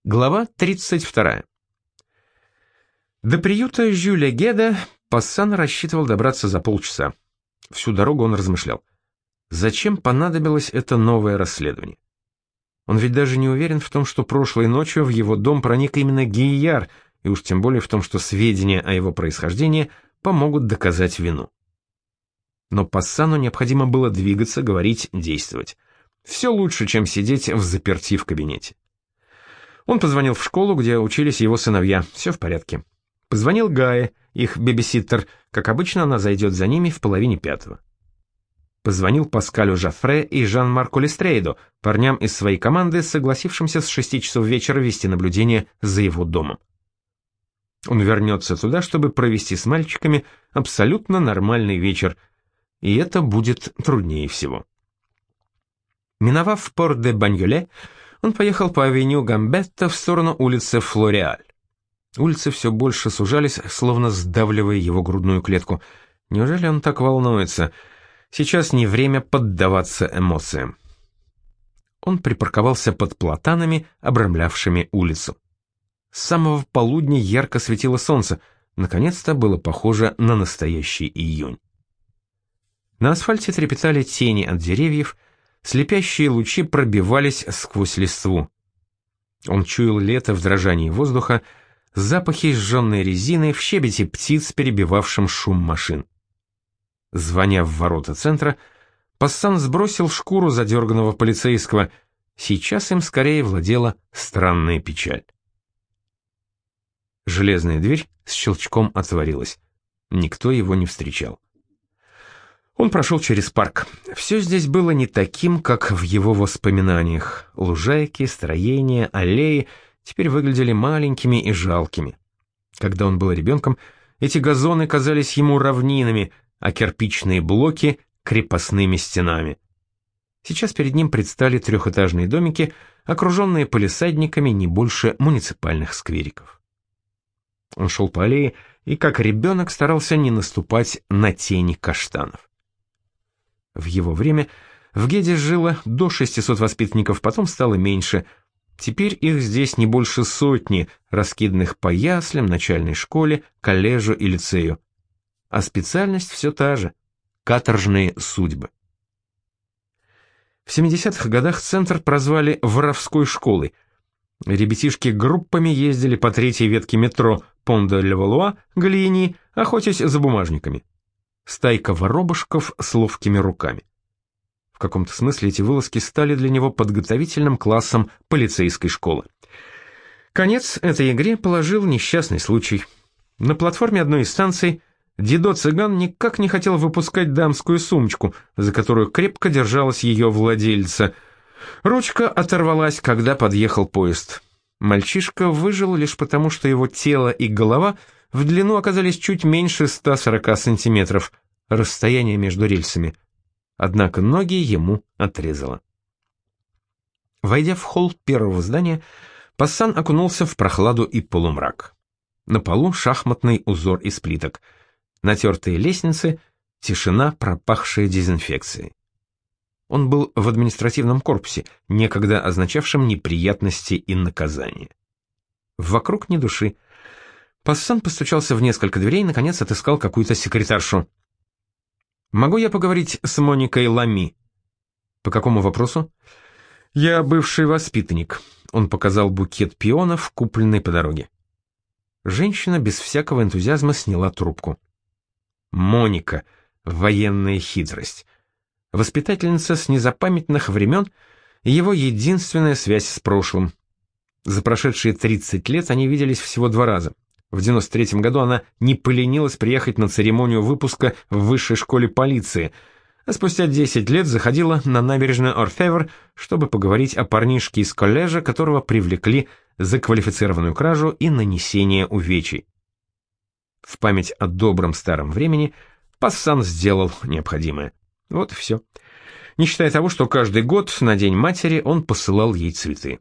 Глава 32. До приюта Жюля Геда Пассан рассчитывал добраться за полчаса. Всю дорогу он размышлял. Зачем понадобилось это новое расследование? Он ведь даже не уверен в том, что прошлой ночью в его дом проник именно Гийяр, и уж тем более в том, что сведения о его происхождении помогут доказать вину. Но Пассану необходимо было двигаться, говорить, действовать. Все лучше, чем сидеть взаперти в кабинете. Он позвонил в школу, где учились его сыновья. Все в порядке. Позвонил Гае, их бэбиситтер. Как обычно, она зайдет за ними в 4:30. Позвонил Паскалю Жофре и Жан-Марку Лестрейду, парням из своей команды, согласившимся с 6 часов вечера вести наблюдение за его домом. Он вернется туда, чтобы провести с мальчиками абсолютно нормальный вечер, и это будет труднее всего. Миновав Порт-де-Баньоле, он поехал по авеню Гамбетта в сторону улицы Флориаль. Улицы все больше сужались, словно сдавливая его грудную клетку. Неужели он так волнуется? Сейчас не время поддаваться эмоциям. Он припарковался под платанами, обрамлявшими улицу. С самого полудня ярко светило солнце. Наконец-то было похоже на настоящий июнь. На асфальте трепетали тени от деревьев, слепящие лучи пробивались сквозь листву. Он чуял лето в дрожании воздуха, запахи сжженной резины в щебете птиц, перебивавшем шум машин. Звоня в ворота центра, Пассан сбросил шкуру задерганного полицейского. Сейчас им скорее владела странная печаль. Железная дверь с щелчком отворилась. Никто его не встречал. Он прошел через парк. Все здесь было не таким, как в его воспоминаниях. Лужайки, строения, аллеи теперь выглядели маленькими и жалкими. Когда он был ребенком, эти газоны казались ему равнинами, а кирпичные блоки — крепостными стенами. Сейчас перед ним предстали трехэтажные домики, окруженные палисадниками не больше муниципальных сквериков. Он шел по аллее и, как ребенок, старался не наступать на тени каштанов. В его время в Геде жило до 600 воспитанников, потом стало меньше. Теперь их здесь не больше сотни, раскиданных по яслям, начальной школе, коллежу и лицею. А специальность все та же — каторжные судьбы. В 70-х годах центр прозвали «воровской школой». Ребятишки группами ездили по третьей ветке метро Пон-де-Левалуа, Галлиени, охотясь за бумажниками. Стайка воробушков с ловкими руками. В каком-то смысле эти вылазки стали для него подготовительным классом полицейской школы. Конец этой игре положил несчастный случай. На платформе одной из станций Дидо-цыган никак не хотел выпускать дамскую сумочку, за которую крепко держалась ее владельца. Ручка оторвалась, когда подъехал поезд. Мальчишка выжил лишь потому, что его тело и голова в длину оказались чуть меньше 140 сантиметров, расстояние между рельсами. Однако ноги ему отрезало. Войдя в холл первого здания, Пассан окунулся в прохладу и полумрак. На полу шахматный узор из плиток. Натертые лестницы, тишина, пропахшая дезинфекцией. Он был в административном корпусе, некогда означавшем неприятности и наказания. Вокруг ни души. Пассан постучался в несколько дверей и, наконец, отыскал какую-то секретаршу. «Могу я поговорить с Моникой Лами?» «По какому вопросу?» «Я бывший воспитанник». Он показал букет пионов, купленный по дороге. Женщина без всякого энтузиазма сняла трубку. Моника, военная хитрость. Воспитательница с незапамятных времен, его единственная связь с прошлым. За прошедшие 30 лет они виделись всего 2 раза. В 93 году она не поленилась приехать на церемонию выпуска в высшей школе полиции, а спустя 10 лет заходила на набережную Орфевр, чтобы поговорить о парнишке из коллежа, которого привлекли за квалифицированную кражу и нанесение увечий. В память о добром старом времени Пассан сделал необходимое. Вот и все. Не считая того, что каждый год на День матери он посылал ей цветы.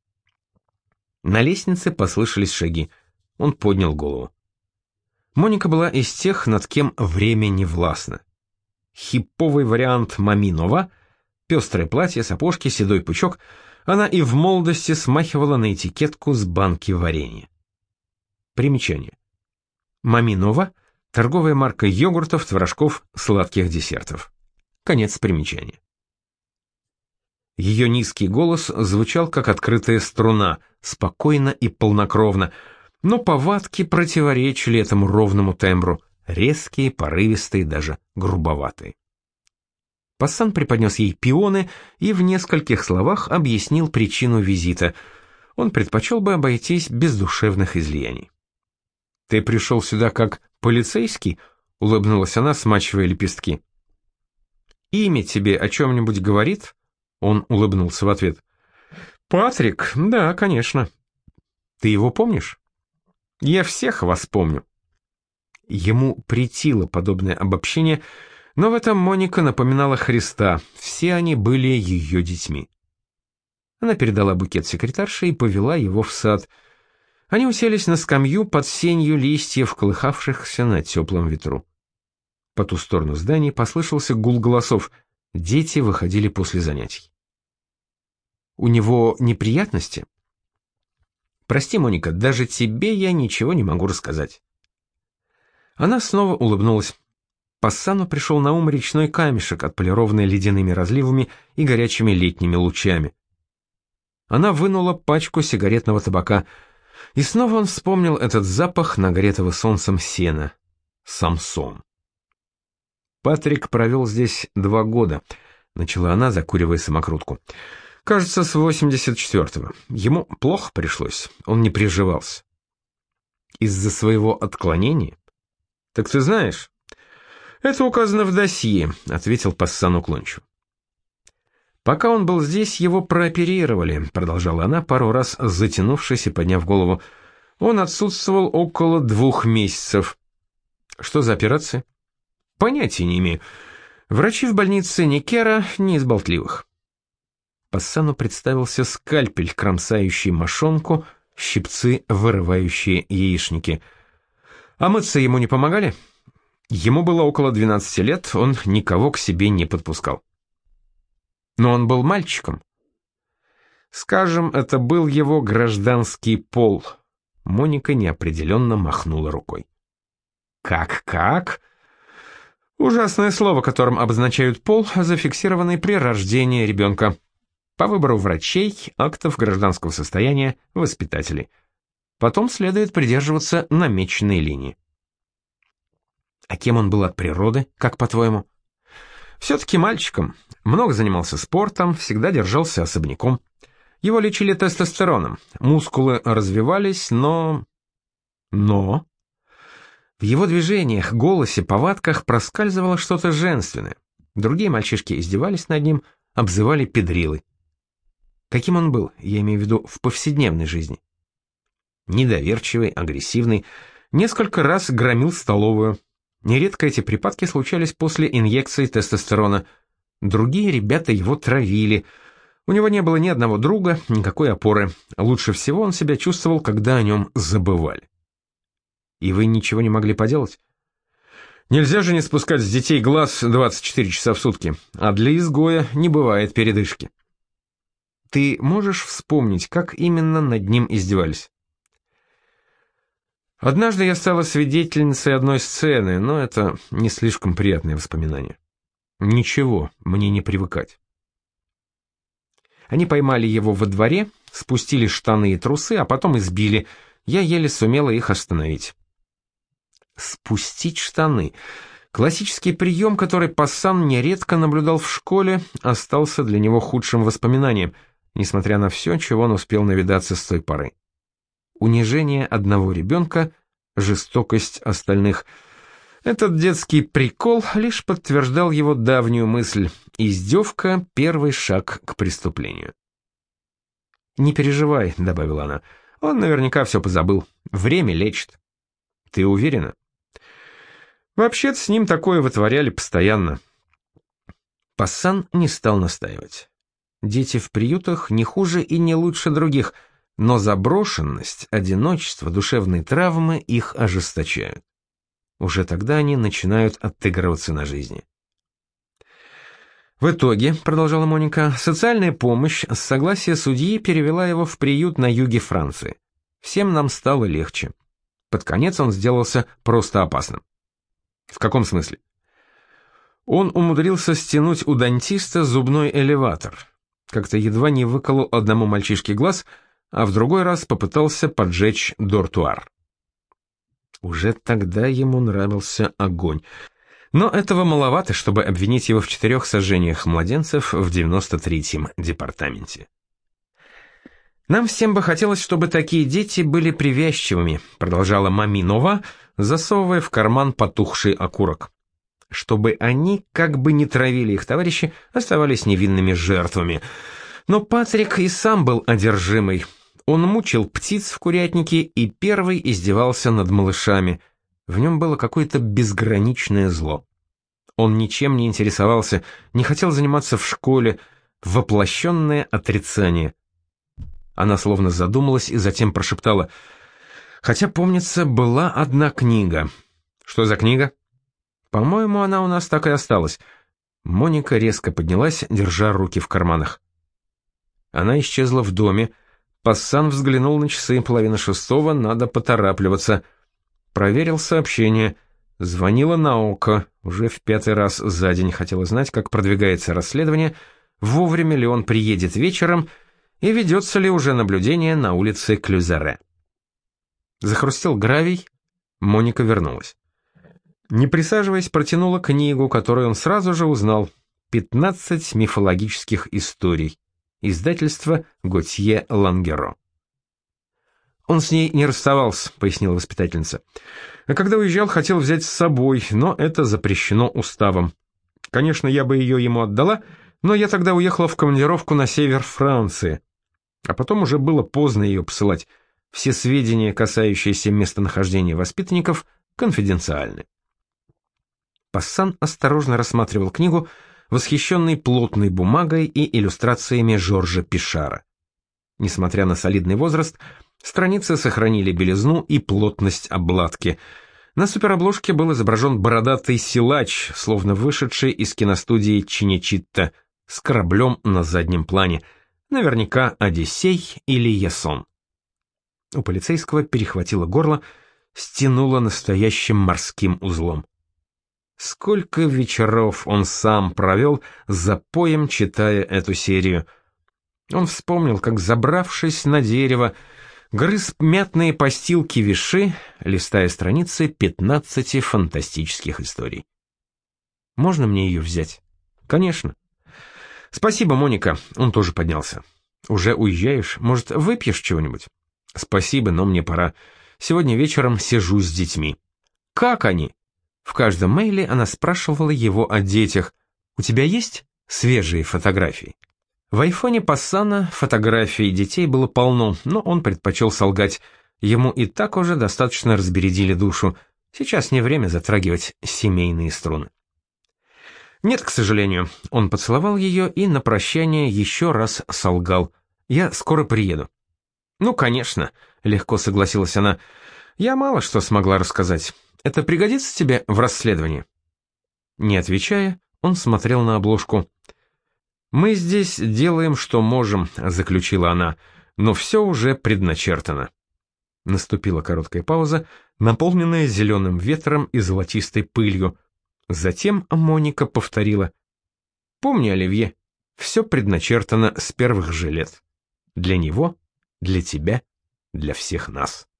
На лестнице послышались шаги. Он поднял голову. Моника была из тех, над кем время не властно. Хиповый вариант Мами Нова, пестрое платье, сапожки, седой пучок. Она и в молодости смахивала на этикетку с банки варенья. Примечание. Маминова – торговая марка йогуртов, творожков, сладких десертов. Конец примечания. Ее низкий голос звучал как открытая струна, спокойно и полнокровно, но повадки противоречили этому ровному тембру, резкие, порывистые, даже грубоватые. Пассан преподнес ей пионы и в нескольких словах объяснил причину визита. Он предпочел бы обойтись без душевных излияний. «Ты пришел сюда как полицейский?» — улыбнулась она, смачивая лепестки. «Имя тебе о чем-нибудь говорит?» Он улыбнулся в ответ. «Патрик, да, конечно». «Ты его помнишь?» «Я всех вас помню». Ему претило подобное обобщение, но в этом Моника напоминала Христа, все они были ее детьми. Она передала букет секретарше и повела его в сад. Они уселись на скамью под сенью листьев, колыхавшихся на теплом ветру. По ту сторону здания послышался гул голосов. Дети выходили после занятий. «У него неприятности?» «Прости, Моника, даже тебе я ничего не могу рассказать». Она снова улыбнулась. Пассану пришел на ум речной камешек, отполированный ледяными разливами и горячими летними лучами. Она вынула пачку сигаретного табака, и снова он вспомнил этот запах нагретого солнцем сена. Самсон. «Патрик провел здесь 2 года», — начала она, закуривая самокрутку. «Кажется, с 84-го. Ему плохо пришлось, он не приживался». «Из-за своего отклонения?» «Так ты знаешь?» «Это указано в досье», — ответил Пассан уклончиво. «Пока он был здесь, его прооперировали», — продолжала она, пару раз затянувшись и подняв голову. «Он отсутствовал около 2 месяцев». «Что за операция?» «Понятия не имею. Врачи в больнице Никера не из болтливых». Пассану представился скальпель, кромсающий мошонку, щипцы, вырывающие яичники. «А мыться ему не помогали?» «Ему было около 12 лет, он никого к себе не подпускал». «Но он был мальчиком». «Скажем, это был его гражданский пол». Моника неопределенно махнула рукой. «Как?» «Ужасное слово, которым обозначают пол, зафиксированный при рождении ребенка. По выбору врачей, актов гражданского состояния, воспитателей. Потом следует придерживаться намеченной линии». «А кем он был от природы, как по-твоему?» «Все-таки мальчиком. Много занимался спортом, всегда держался особняком. Его лечили тестостероном. Мускулы развивались, но...» «Но?» В его движениях, голосе, повадках проскальзывало что-то женственное. Другие мальчишки издевались над ним, обзывали педрилой. Каким он был, я имею в виду, в повседневной жизни? Недоверчивый, агрессивный, несколько раз громил столовую. Нередко эти припадки случались после инъекции тестостерона. Другие ребята его травили. У него не было ни одного друга, никакой опоры. Лучше всего он себя чувствовал, когда о нем забывали. И вы ничего не могли поделать? Нельзя же не спускать с детей глаз 24 часа в сутки, а для изгоя не бывает передышки. Ты можешь вспомнить, как именно над ним издевались? Однажды я стала свидетельницей одной сцены, но это не слишком приятные воспоминания. Ничего, мне не привыкать. Они поймали его во дворе, спустили штаны и трусы, а потом избили. Я еле сумела их остановить. Спустить штаны. Классический прием, который Пассан нередко наблюдал в школе, остался для него худшим воспоминанием, несмотря на все, чего он успел навидаться с той поры. Унижение одного ребенка, жестокость остальных. Этот детский прикол лишь подтверждал его давнюю мысль: издевка — первый шаг к преступлению. «Не переживай», — добавила она, — «он наверняка все позабыл. Время лечит». «Ты уверена?» «Вообще-то с ним такое вытворяли постоянно». Пассан не стал настаивать. Дети в приютах не хуже и не лучше других, но заброшенность, одиночество, душевные травмы их В итоге, продолжала Моника, социальная помощь с согласия судьи перевела его в приют на юге Франции. Всем нам стало легче. Под конец он сделался просто опасным. В каком смысле? Он умудрился стянуть у дантиста зубной элеватор. Как-то едва не выколол одному мальчишке глаз, а в другой раз попытался поджечь дортуар. Уже тогда ему нравился огонь. Но этого маловато, чтобы обвинить его в 4 сожжениях младенцев в 93-м департаменте. «Нам всем бы хотелось, чтобы такие дети были привязчивыми», продолжала Маминова, засовывая в карман потухший окурок. «Чтобы они, как бы не травили их товарищи, оставались невинными жертвами. Но Патрик и сам был одержимый. Он мучил птиц в курятнике и первый издевался над малышами. В нем было какое-то безграничное зло. Он ничем не интересовался, не хотел заниматься в школе, воплощенное отрицание». Она словно задумалась и затем прошептала: «Хотя, помнится, была одна книга». «Что за книга?» «По-моему, она у нас так и осталась». Моника резко поднялась, держа руки в карманах. Она исчезла в доме. Пассан взглянул на часы, 5:30, надо поторапливаться. Проверил сообщение. Звонила Наока, уже в 5-й раз за день хотела знать, как продвигается расследование, вовремя ли он приедет вечером и ведется ли уже наблюдение на улице Клюзаре. Захрустел гравий, Моника вернулась. Не присаживаясь, протянула книгу, которую он сразу же узнал: «15 мифологических историй». Издательство Готье Лангеро. «Он с ней не расставался», — пояснила воспитательница. «А когда уезжал, хотел взять с собой, но это запрещено уставом. Конечно, я бы ее ему отдала, но я тогда уехала в командировку на север Франции. А потом уже было поздно ее посылать. Все сведения, касающиеся местонахождения воспитанников, конфиденциальны». Пассан осторожно рассматривал книгу, восхищенный плотной бумагой и иллюстрациями Жоржа Пишара. Несмотря на солидный возраст, страницы сохранили белизну и плотность обложки. На суперобложке был изображен бородатый силач, словно вышедший из киностудии Чинечитта, с кораблем на заднем плане, наверняка Одиссей или Ясон. У полицейского перехватило горло, стянуло настоящим морским узлом. Сколько вечеров он сам провел за поем, читая эту серию. Он вспомнил, как, забравшись на дерево, грыз мятные постилки виши, листая страницы 15 фантастических историй. «Можно мне ее взять?» «Конечно». «Спасибо, Моника». Он тоже поднялся. «Уже уезжаешь? Может, выпьешь чего-нибудь?» «Спасибо, но мне пора. Сегодня вечером сижу с детьми». «Как они?» В каждом мейле она спрашивала его о детях. «У тебя есть свежие фотографии?» В айфоне Пассана фотографий детей было полно, но он предпочел солгать. Ему и так уже достаточно разбередили душу. Сейчас не время затрагивать семейные струны. «Нет, к сожалению». Он поцеловал ее и на прощание еще раз солгал. «Я скоро приеду». «Ну, конечно», — легко согласилась она. «Я мало что смогла рассказать. Это пригодится тебе в расследовании?» Не отвечая, он смотрел на обложку. «Мы здесь делаем, что можем», — заключила она, — «но все уже предначертано». Наступила короткая пауза, наполненная зеленым ветром и золотистой пылью. Затем Моника повторила: «Помни, Оливье, все предначертано с первых же лет. Для него, для тебя, для всех нас».